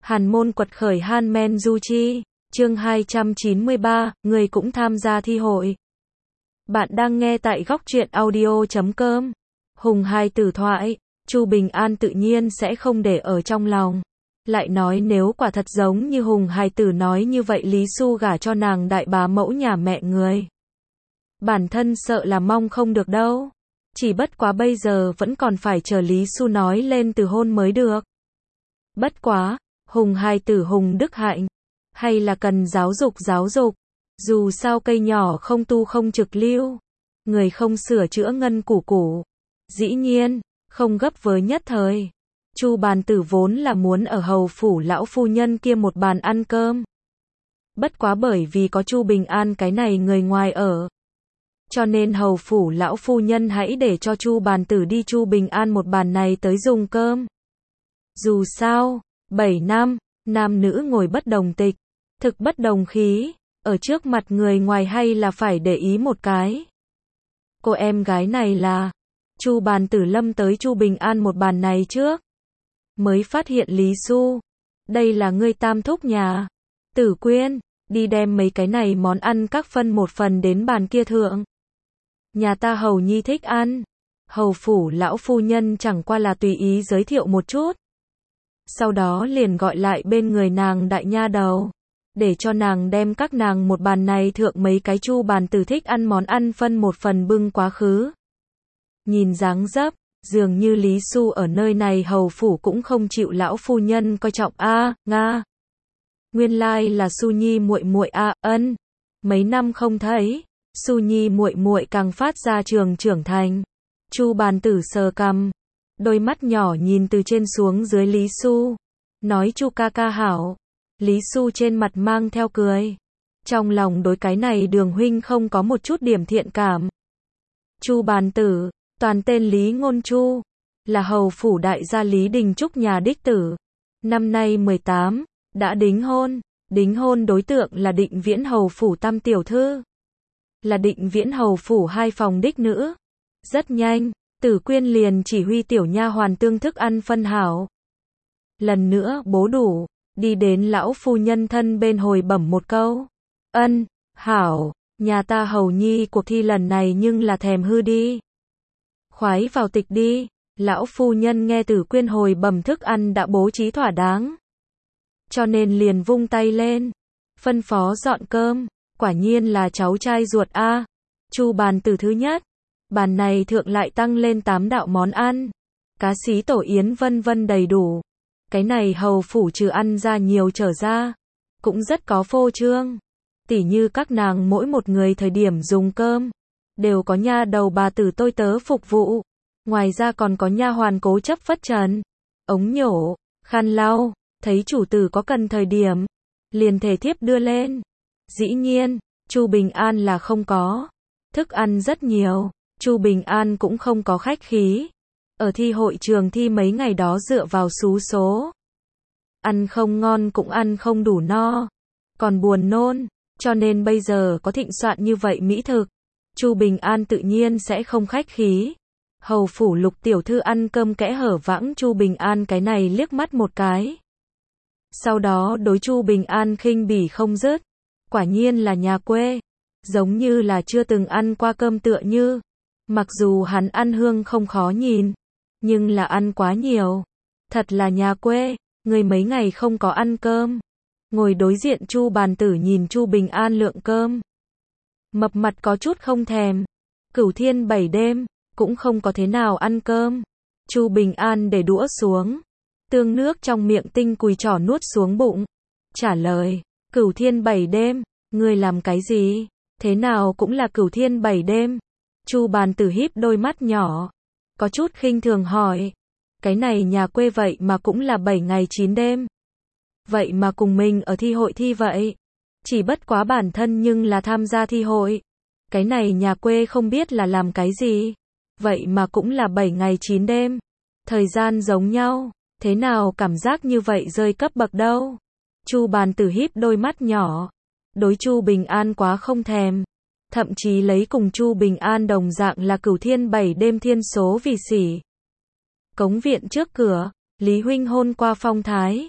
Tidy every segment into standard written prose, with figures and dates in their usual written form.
Hàn môn quật khởi Han Men Du Chi, chương 293, người cũng tham gia thi hội. Bạn đang nghe tại góc truyện audio.com. Hùng hài tử thoại, Chu Bình An tự nhiên sẽ không để ở trong lòng. Lại nói nếu quả thật giống như Hùng hài tử nói như vậy Lý Xu gả cho nàng đại bá mẫu nhà mẹ người. Bản thân sợ là mong không được đâu. Chỉ bất quá bây giờ vẫn còn phải chờ Lý Xu nói lên từ hôn mới được. Bất quá, Hùng hài tử Hùng Đức Hạnh, hay là cần giáo dục. Dù sao cây nhỏ không tu không trực lưu, người không sửa chữa ngân củ. Dĩ nhiên, không gấp với nhất thời. Chu bàn tử vốn là muốn ở hầu phủ lão phu nhân kia một bàn ăn cơm. Bất quá bởi vì có Chu Bình An cái này người ngoài ở, cho nên hầu phủ lão phu nhân hãy để cho Chu bàn tử đi Chu Bình An một bàn này tới dùng cơm. Dù sao, 7 năm, nam nữ ngồi bất đồng tịch, thực bất đồng khí, ở trước mặt người ngoài hay là phải để ý một cái. Cô em gái này là, Chu bàn tử lâm tới Chu Bình An một bàn này trước, mới phát hiện Lý Xu, đây là ngươi tam thúc nhà. Tử Quyên, đi đem mấy cái này món ăn các phân một phần đến bàn kia thượng. Nhà ta hầu nhi thích ăn. Hầu phủ lão phu nhân chẳng qua là tùy ý giới thiệu một chút. Sau đó liền gọi lại bên người nàng đại nha đầu, để cho nàng đem các nàng một bàn này thượng mấy cái Chu bàn tử thích ăn món ăn phân một phần bưng quá khứ. Nhìn dáng dấp, dường như Lý Xu ở nơi này hầu phủ cũng không chịu lão phu nhân coi trọng nga. Nguyên lai là Xu Nhi muội muội ân. Mấy năm không thấy, Xu Nhi muội muội càng phát ra trưởng thành. Chu bàn tử sờ cằm, đôi mắt nhỏ nhìn từ trên xuống dưới Lý Xu, nói Chu ca ca hảo. Lý Xu trên mặt mang theo cười, trong lòng đối cái này Đường huynh không có một chút điểm thiện cảm. Chu bàn tử, toàn tên Lý Ngôn Chu, là hầu phủ đại gia Lý Đình Trúc nhà đích tử, năm nay 18, đã đính hôn đối tượng là Định Viễn hầu phủ tam tiểu thư, là Định Viễn hầu phủ 2 phòng đích nữ. Rất nhanh, Tử Quyên liền chỉ huy tiểu nha hoàn tương thức ăn phân hảo. Lần nữa bố đủ, đi đến lão phu nhân thân bên hồi bẩm một câu. Ân, hảo, nhà ta hầu nhi cuộc thi lần này nhưng là thèm hư đi. Khoái vào tịch đi. Lão phu nhân nghe Tử Quyên hồi bẩm thức ăn đã bố trí thỏa đáng, cho nên liền vung tay lên, phân phó dọn cơm. Quả nhiên là cháu trai ruột Chu bàn tử thứ nhất, bàn này thượng lại tăng lên 8 đạo món ăn, cá xí tổ yến vân vân đầy đủ. Cái này hầu phủ trừ ăn ra nhiều trở ra, cũng rất có phô trương. Tỉ như các nàng mỗi một người thời điểm dùng cơm, đều có nha đầu bà tử tôi tớ phục vụ. Ngoài ra còn có nha hoàn cố chấp phất trần, ống nhổ, khăn lau, thấy chủ tử có cần thời điểm, liền thể thiếp đưa lên. Dĩ nhiên, Chu Bình An là không có. Thức ăn rất nhiều, Chu Bình An cũng không có khách khí. Ở thi hội trường thi mấy ngày đó dựa vào xú số. Ăn không ngon cũng ăn không đủ no, còn buồn nôn, cho nên bây giờ có thịnh soạn như vậy mỹ thực, Chu Bình An tự nhiên sẽ không khách khí. Hầu phủ Lục tiểu thư ăn cơm kẽ hở vãng Chu Bình An cái này liếc mắt một cái. Sau đó đối Chu Bình An khinh bỉ không dứt. Quả nhiên là nhà quê, giống như là chưa từng ăn qua cơm tựa như. Mặc dù hắn ăn hương không khó nhìn, nhưng là ăn quá nhiều. Thật là nhà quê, người mấy ngày không có ăn cơm. Ngồi đối diện Chu bàn tử nhìn Chu Bình An lượng cơm, mập mặt có chút không thèm. Cửu thiên 7 đêm, cũng không có thế nào ăn cơm. Chu Bình An để đũa xuống, tương nước trong miệng tinh cùi trỏ nuốt xuống bụng, trả lời. Cửu thiên 7 đêm, ngươi làm cái gì? Thế nào cũng là cửu thiên 7 đêm. Chu bàn tử híp đôi mắt nhỏ, có chút khinh thường hỏi. Cái này nhà quê vậy mà cũng là 7 ngày 9 đêm. Vậy mà cùng mình ở thi hội thi vậy. Chỉ bất quá bản thân nhưng là tham gia thi hội. Cái này nhà quê không biết là làm cái gì. Vậy mà cũng là 7 ngày 9 đêm. Thời gian giống nhau, thế nào cảm giác như vậy rơi cấp bậc đâu. Chu bàn tử híp đôi mắt nhỏ, đối Chu Bình An quá không thèm, thậm chí lấy cùng Chu Bình An đồng dạng là cửu thiên 7 đêm thiên số vì sỉ. Cống viện trước cửa, Lý huynh hôn qua phong thái,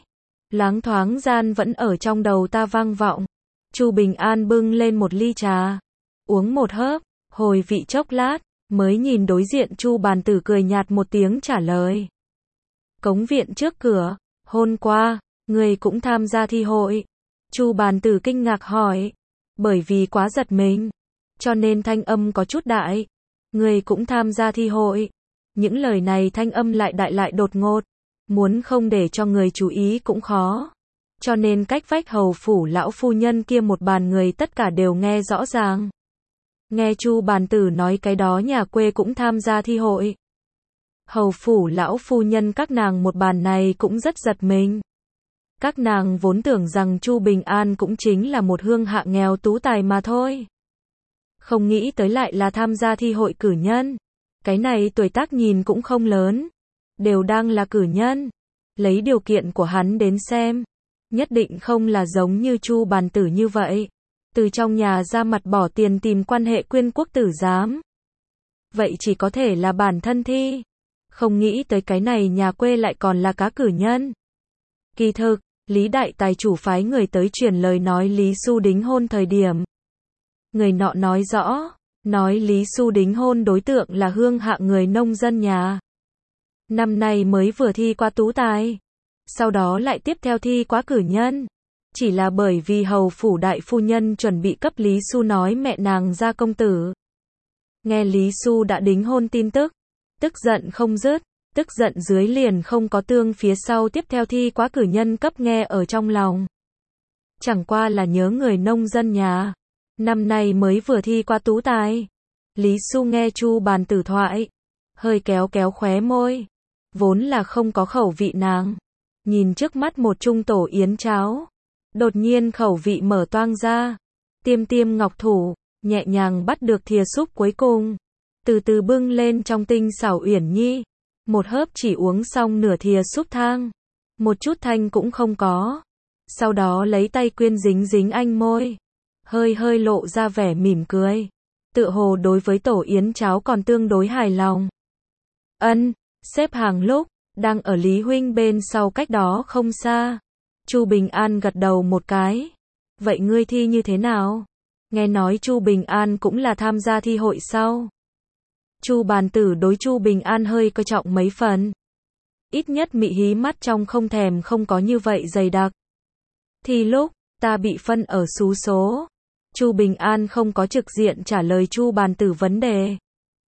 Loáng thoáng gian vẫn ở trong đầu ta vang vọng. Chu Bình An bưng lên một ly trà, uống một hớp, hồi vị chốc lát, mới nhìn đối diện Chu Bàn Tử cười nhạt một tiếng trả lời. Cống viện trước cửa, hôm qua, người cũng tham gia thi hội. Chu Bàn Tử kinh ngạc hỏi, bởi vì quá giật mình, cho nên thanh âm có chút đại. Người cũng tham gia thi hội. Những lời này thanh âm lại đại lại đột ngột, muốn không để cho người chú ý cũng khó. Cho nên cách vách hầu phủ lão phu nhân kia một bàn người tất cả đều nghe rõ ràng. Nghe Chu Bàn Tử nói cái đó nhà quê cũng tham gia thi hội. Hầu phủ lão phu nhân các nàng một bàn này cũng rất giật mình. Các nàng vốn tưởng rằng Chu Bình An cũng chính là một hương hạ nghèo tú tài mà thôi. Không nghĩ tới lại là tham gia thi hội cử nhân. Cái này tuổi tác nhìn cũng không lớn. Đều đang là cử nhân. Lấy điều kiện của hắn đến xem. Nhất định không là giống như Chu Bàn Tử như vậy. Từ trong nhà ra mặt bỏ tiền tìm quan hệ quyên quốc tử giám. Vậy chỉ có thể là bản thân thi. Không nghĩ tới cái này nhà quê lại còn là cá cử nhân. Kỳ thực, Lý Đại Tài chủ phái người tới truyền lời nói Lý Xu đính hôn thời điểm. Người nọ nói rõ, nói Lý Xu đính hôn đối tượng là hương hạ người nông dân nhà. Năm nay mới vừa thi qua tú tài. Sau đó lại tiếp theo thi quá cử nhân. Chỉ là bởi vì hầu phủ đại phu nhân chuẩn bị cấp Lý Xu nói mẹ nàng ra công tử. Nghe Lý Xu đã đính hôn tin tức, tức giận không dứt, tức giận dưới liền không có tương phía sau tiếp theo thi quá cử nhân cấp nghe ở trong lòng. Chẳng qua là nhớ người nông dân nhà. Năm nay mới vừa thi qua tú tài. Lý Xu nghe Chu Bàn Tử thoại, hơi kéo kéo khóe môi. Vốn là không có khẩu vị nàng. Nhìn trước mắt một chung tổ yến cháo. Đột nhiên khẩu vị mở toang ra. Tiêm tiêm ngọc thủ, nhẹ nhàng bắt được thìa súp cuối cùng. Từ từ bưng lên trong tinh xảo uyển nhi. Một hớp chỉ uống xong nửa thìa súp thang. Một chút thanh cũng không có. Sau đó lấy tay quyên dính dính anh môi. Hơi hơi lộ ra vẻ mỉm cười. Tựa hồ đối với tổ yến cháo còn tương đối hài lòng. Ân, xếp hàng lúc, đang ở Lý Huynh bên sau cách đó không xa. Chu Bình An gật đầu một cái. Vậy ngươi thi như thế nào? Nghe nói Chu Bình An cũng là tham gia thi hội sau. Chu Bàn Tử đối Chu Bình An hơi coi trọng mấy phần. Ít nhất mị hí mắt trong không thèm không có như vậy dày đặc. Thì lúc, ta bị phân ở xú số. Chu Bình An không có trực diện trả lời Chu Bàn Tử vấn đề.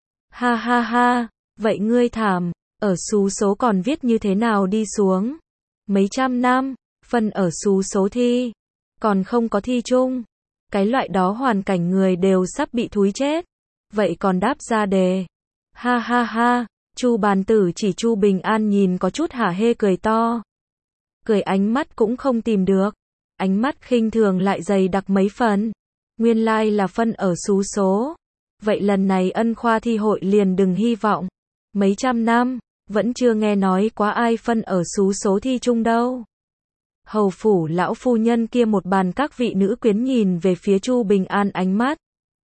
Ha ha ha, vậy ngươi thảm, ở xú số còn viết như thế nào đi xuống? Mấy trăm năm, phân ở xú số thi, còn không có thi chung. Cái loại đó hoàn cảnh người đều sắp bị thúi chết. Vậy còn đáp ra đề. Ha ha ha, Chu Bàn Tử chỉ Chu Bình An nhìn có chút hả hê cười to. Cười ánh mắt cũng không tìm được. Ánh mắt khinh thường lại dày đặc mấy phần. Nguyên lai là phân ở xú số. Vậy lần này ân khoa thi hội liền đừng hy vọng. Mấy trăm năm, vẫn chưa nghe nói quá ai phân ở xú số thi chung đâu. Hầu phủ lão phu nhân kia một bàn các vị nữ quyến nhìn về phía Chu Bình An ánh mắt.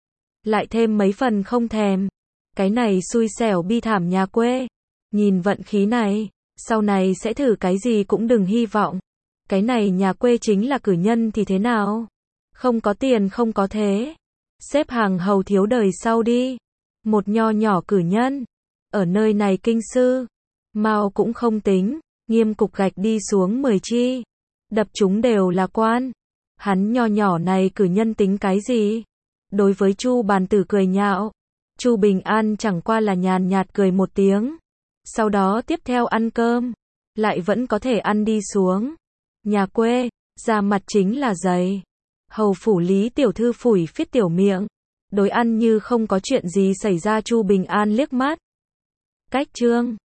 Lại thêm mấy phần không thèm. Cái này xui xẻo bi thảm nhà quê. Nhìn vận khí này, sau này sẽ thử cái gì cũng đừng hy vọng. Cái này nhà quê chính là cử nhân thì thế nào? Không có tiền không có thế. Xếp hàng hầu thiếu đời sau đi. Một nho nhỏ cử nhân. Ở nơi này kinh sư. Mao cũng không tính. Nghiêm cục gạch đi xuống 10 chi. Đập chúng đều là quan. Hắn nho nhỏ này cử nhân tính cái gì? Đối với Chu Bàn Tử cười nhạo. Chu Bình An chẳng qua là nhàn nhạt cười một tiếng. Sau đó tiếp theo ăn cơm. Lại vẫn có thể ăn đi xuống. Nhà quê, da mặt chính là dày. Hầu phủ Lý tiểu thư phủi phít tiểu miệng. Đối ăn như không có chuyện gì xảy ra Chu Bình An liếc mắt. Cách chương